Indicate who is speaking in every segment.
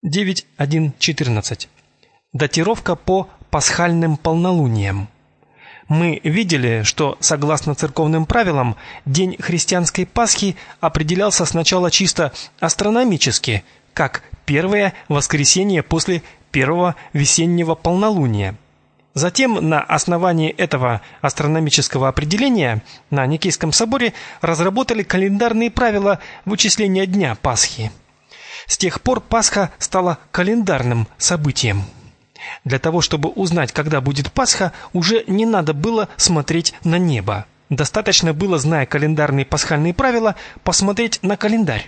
Speaker 1: 9.1.14. Датировка по пасхальным полнолуниям. Мы видели, что, согласно церковным правилам, день христианской Пасхи определялся сначала чисто астрономически, как первое воскресенье после первого весеннего полнолуния. Затем на основании этого астрономического определения на Никейском соборе разработали календарные правила вычисления дня Пасхи. С тех пор Пасха стала календарным событием. Для того, чтобы узнать, когда будет Пасха, уже не надо было смотреть на небо. Достаточно было, зная календарные пасхальные правила, посмотреть на календарь.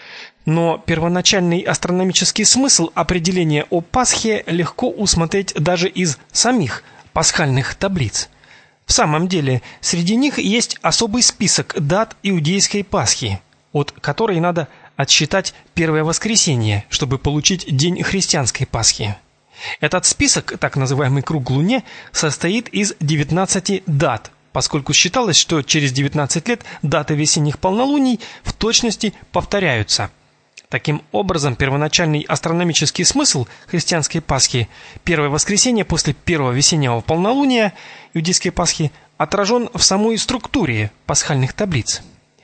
Speaker 1: Но первоначальный астрономический смысл определения о Пасхе легко усмотреть даже из самих пасхальных таблиц. В самом деле, среди них есть особый список дат иудейской Пасхи, от которой надо отсчитать первое воскресенье, чтобы получить день христианской Пасхи. Этот список, так называемый круг Луне, состоит из 19 дат, поскольку считалось, что через 19 лет даты весенних полнолуний в точности повторяются. Таким образом, первоначальный астрономический смысл христианской Пасхи, первое воскресенье после первого весеннего полнолуния иудейской Пасхи, отражен в самой структуре пасхальных таблиц.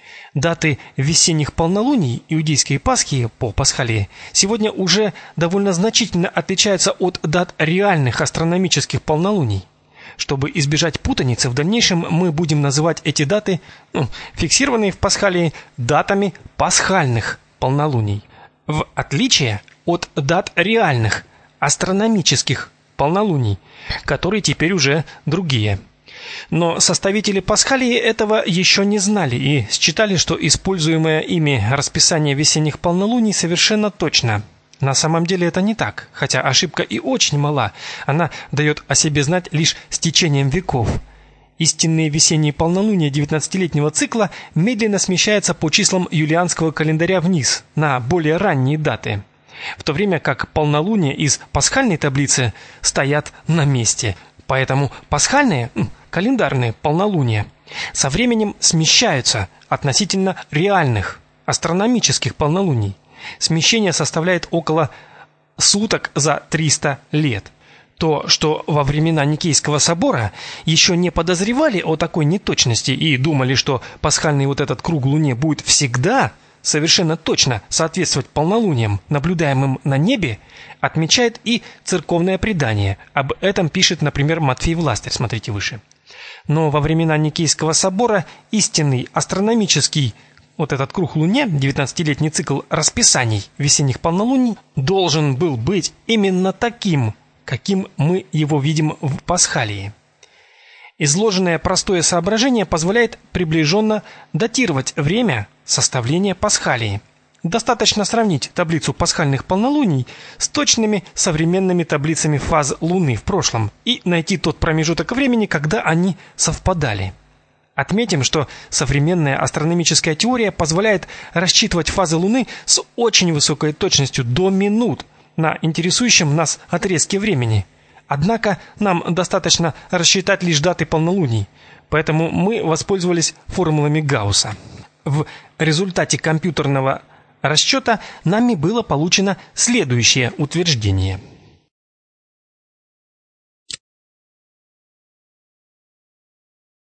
Speaker 1: Даты весенних полнолуний иудейской Пасхи по Пасхалии сегодня уже довольно значительно отличаются от дат реальных астрономических полнолуний. Чтобы избежать путаницы, в дальнейшем мы будем называть эти даты, фиксированные в Пасхалии, датами пасхальных полнолуний, в отличие от дат реальных астрономических полнолуний, которые теперь уже другие. Но составители Пасхалии этого еще не знали и считали, что используемое ими расписание весенних полнолуний совершенно точно. На самом деле это не так, хотя ошибка и очень мала, она дает о себе знать лишь с течением веков. Истинные весенние полнолуния 19-летнего цикла медленно смещаются по числам юлианского календаря вниз, на более ранние даты, в то время как полнолуния из пасхальной таблицы стоят на месте. Поэтому пасхальные, календарные полнолуния со временем смещаются относительно реальных, астрономических полнолуний. Смещение составляет около суток за 300 лет. То, что во времена Никейского собора еще не подозревали о такой неточности и думали, что пасхальный вот этот круг Луне будет всегда совершенно точно соответствовать полнолуниям, наблюдаемым на небе, отмечает и церковное предание. Об этом пишет, например, Матфей Властырь, смотрите выше. Но во времена Никейского собора истинный астрономический вот этот круг Луне, 19-летний цикл расписаний весенних полнолуний, должен был быть именно таким, каким мы его видим в Пасхалии. Изложенное простое соображение позволяет приближенно датировать время составления Пасхалии. Достаточно сравнить таблицу пасхальных полнолуний с точными современными таблицами фаз Луны в прошлом и найти тот промежуток времени, когда они совпадали. Отметим, что современная астрономическая теория позволяет рассчитывать фазы Луны с очень высокой точностью до минут на интересующем нас отрезке времени. Однако нам достаточно рассчитать лишь даты полнолуний, поэтому мы воспользовались формулами Гаусса. В результате компьютерного расчета нами было получено следующее утверждение –